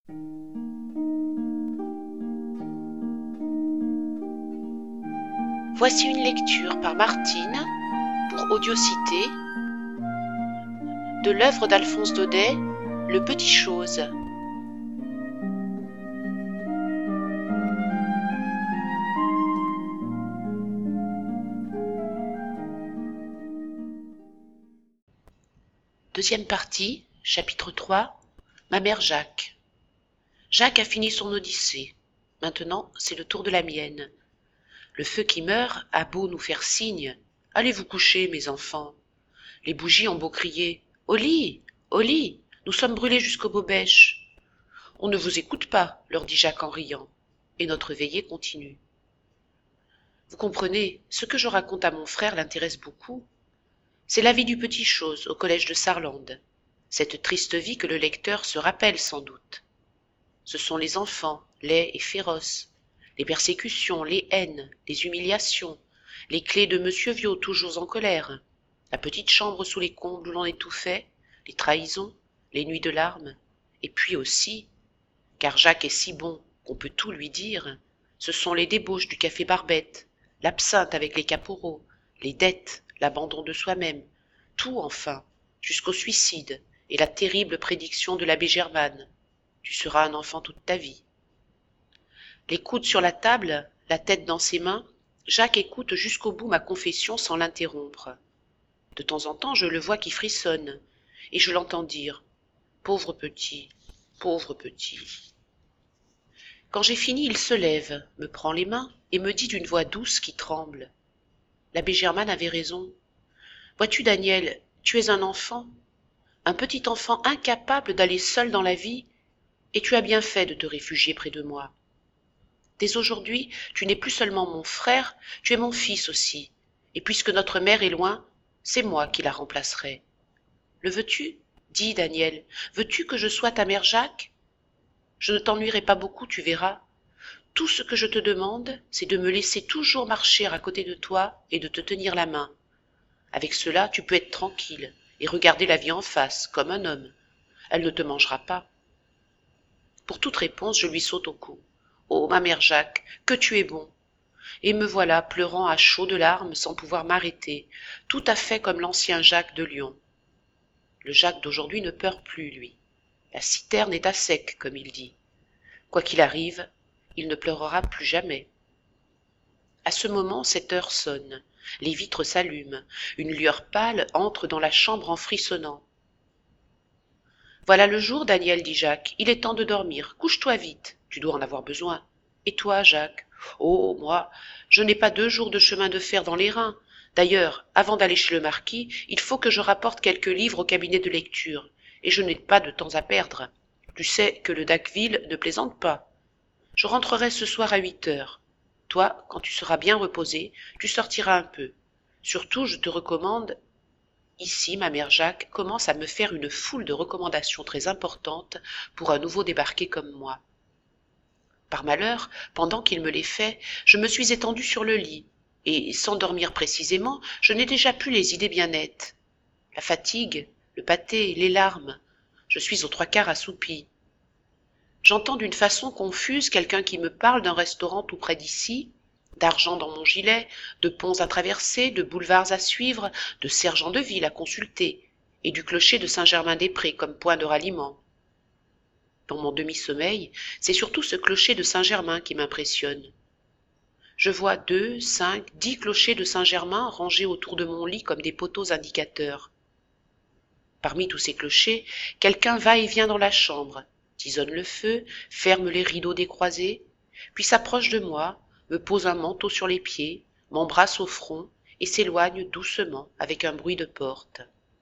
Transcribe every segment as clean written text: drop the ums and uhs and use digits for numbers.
Voici une lecture par Martine pour Audiocité de l'œuvre d'Alphonse Daudet, Le Petit Chose. Deuxième partie, chapitre 3, Ma mère Jacques. Jacques a fini son odyssée. Maintenant, c'est le tour de la mienne. Le feu qui meurt a beau nous faire signe. Allez vous coucher, mes enfants. Les bougies ont beau crier. Au lit, au lit, nous sommes brûlés jusqu'aux bobèches. On ne vous écoute pas, leur dit Jacques en riant. Et notre veillée continue. Vous comprenez, ce que je raconte à mon frère l'intéresse beaucoup. C'est la vie du Petit Chose au collège de Sarlande. Cette triste vie que le lecteur se rappelle sans doute. Ce sont les enfants, laids et féroces, les persécutions, les haines, les humiliations, les clés de Monsieur Viaud toujours en colère, la petite chambre sous les combles où l'on étouffait, les trahisons, les nuits de larmes, et puis aussi, car Jacques est si bon qu'on peut tout lui dire, ce sont les débauches du café Barbette, l'absinthe avec les caporaux, les dettes, l'abandon de soi-même, tout enfin, jusqu'au suicide et la terrible prédiction de l'abbé Gervanne. Tu seras un enfant toute ta vie. Les coudes sur la table, la tête dans ses mains, Jacques écoute jusqu'au bout ma confession sans l'interrompre. De temps en temps, je le vois qui frissonne, et je l'entends dire « Pauvre petit, pauvre petit ». Quand j'ai fini, il se lève, me prend les mains et me dit d'une voix douce qui tremble. L'abbé Gervanne avait raison. Vois-tu, Daniel, tu es un enfant, un petit enfant incapable d'aller seul dans la vie, et tu as bien fait de te réfugier près de moi. Dès aujourd'hui, tu n'es plus seulement mon frère, tu es mon fils aussi, et puisque notre mère est loin, c'est moi qui la remplacerai. Le veux-tu? Dis, Daniel, veux-tu que je sois ta mère Jacques? Je ne t'ennuierai pas beaucoup, tu verras. Tout ce que je te demande, c'est de me laisser toujours marcher à côté de toi et de te tenir la main. Avec cela, tu peux être tranquille et regarder la vie en face, comme un homme. Elle ne te mangera pas. Pour toute réponse, je lui saute au cou. Oh, ma mère Jacques, que tu es bon! Et me voilà pleurant à chaudes larmes sans pouvoir m'arrêter, tout à fait comme l'ancien Jacques de Lyon. Le Jacques d'aujourd'hui ne pleure plus, lui. La citerne est à sec, comme il dit. Quoi qu'il arrive, il ne pleurera plus jamais. À ce moment, cette heure sonne. Les vitres s'allument. Une lueur pâle entre dans la chambre en frissonnant. Voilà le jour, Daniel, dit Jacques. Il est temps de dormir. Couche-toi vite. Tu dois en avoir besoin. Et toi, Jacques? Oh, moi, je n'ai pas 2 jours de chemin de fer dans les reins. D'ailleurs, avant d'aller chez le marquis, il faut que je rapporte quelques livres au cabinet de lecture. Et je n'ai pas de temps à perdre. Tu sais que le Dacqueville ne plaisante pas. Je rentrerai ce soir à 8 heures. Toi, quand tu seras bien reposé, tu sortiras un peu. Surtout, je te recommande... Ici, ma mère Jacques commence à me faire une foule de recommandations très importantes pour un nouveau débarqué comme moi. Par malheur, pendant qu'il me les fait, je me suis étendue sur le lit, et, sans dormir précisément, je n'ai déjà plus les idées bien nettes. La fatigue, le pâté, les larmes, je suis aux 3/4 assoupie. J'entends d'une façon confuse quelqu'un qui me parle d'un restaurant tout près d'ici, d'argent dans mon gilet, de ponts à traverser, de boulevards à suivre, de sergents de ville à consulter, et du clocher de Saint-Germain-des-Prés comme point de ralliement. Dans mon demi-sommeil, c'est surtout ce clocher de Saint-Germain qui m'impressionne. Je vois 2, 5, 10 clochers de Saint-Germain rangés autour de mon lit comme des poteaux indicateurs. Parmi tous ces clochers, quelqu'un va et vient dans la chambre, tisonne le feu, ferme les rideaux des croisées, puis s'approche de moi, me pose un manteau sur les pieds, m'embrasse au front et s'éloigne doucement avec un bruit de porte.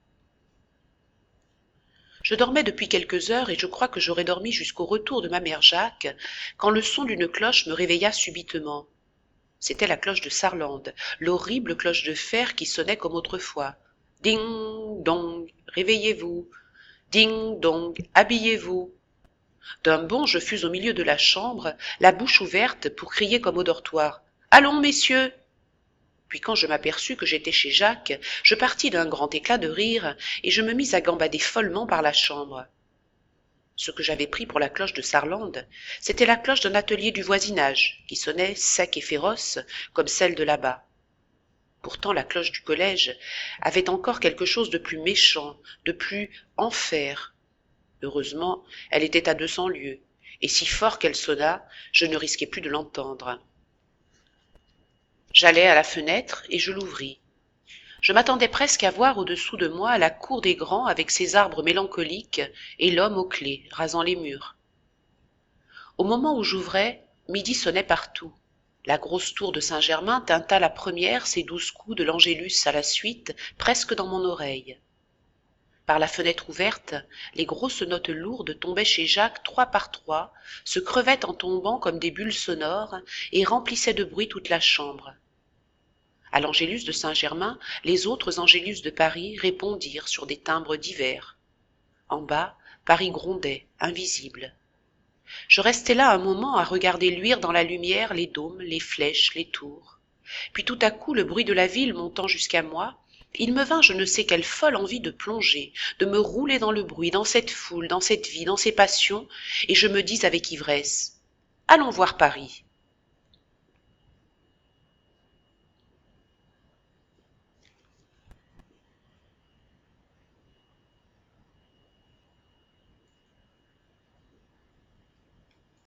Je dormais depuis quelques heures et je crois que j'aurais dormi jusqu'au retour de ma mère Jacques quand le son d'une cloche me réveilla subitement. C'était la cloche de Sarlande, l'horrible cloche de fer qui sonnait comme autrefois. Ding dong, réveillez-vous. Ding dong, habillez-vous. D'un bond, je fus au milieu de la chambre, la bouche ouverte pour crier comme au dortoir. Allons, messieurs! Puis quand je m'aperçus que j'étais chez Jacques, je partis d'un grand éclat de rire et je me mis à gambader follement par la chambre. Ce que j'avais pris pour la cloche de Sarlande, c'était la cloche d'un atelier du voisinage, qui sonnait sec et féroce, comme celle de là-bas. Pourtant la cloche du collège avait encore quelque chose de plus méchant, de plus enfer. Heureusement, elle était à 200 lieues, et si fort qu'elle sonnât, je ne risquais plus de l'entendre. J'allai à la fenêtre et je l'ouvris. Je m'attendais presque à voir au-dessous de moi la cour des grands avec ses arbres mélancoliques et l'homme aux clés, rasant les murs. Au moment où j'ouvrais, midi sonnait partout. La grosse tour de Saint-Germain tinta la première ses 12 coups de l'Angélus à la suite, presque dans mon oreille. Par la fenêtre ouverte, les grosses notes lourdes tombaient chez Jacques 3 par 3, se crevaient en tombant comme des bulles sonores et remplissaient de bruit toute la chambre. À l'Angélus de Saint-Germain, les autres Angélus de Paris répondirent sur des timbres divers. En bas, Paris grondait, invisible. Je restai là un moment à regarder luire dans la lumière les dômes, les flèches, les tours. Puis tout à coup, le bruit de la ville montant jusqu'à moi, il me vint je ne sais quelle folle envie de plonger, de me rouler dans le bruit, dans cette foule, dans cette vie, dans ces passions, et je me dis avec ivresse: allons voir Paris.